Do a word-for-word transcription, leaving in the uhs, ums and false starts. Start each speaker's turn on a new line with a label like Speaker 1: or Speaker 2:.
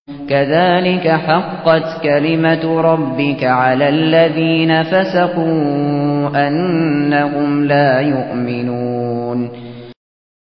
Speaker 1: كذلك حقت كلمة ربك على الذين فسقوا أنهم لا يؤمنون